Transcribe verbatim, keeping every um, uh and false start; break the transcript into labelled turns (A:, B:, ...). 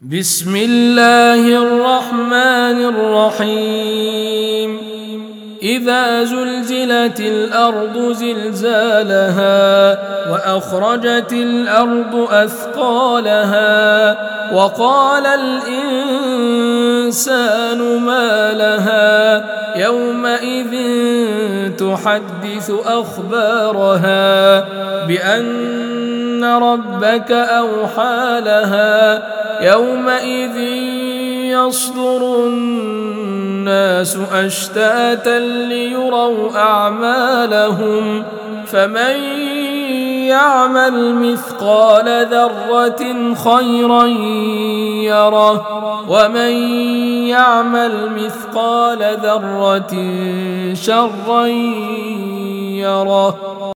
A: بسم الله الرحمن الرحيم إذا زلزلت الأرض زلزالها وأخرجت الأرض أثقالها وقال الإنسان ما لها يومئذ تحدث أخبارها بأن ربك أوحى لها يومئذ يصدر الناس أشتاتا ليروا أعمالهم فمن يعمل مثقال ذرة خيرا يره ومن يعمل مثقال ذرة شرا يره.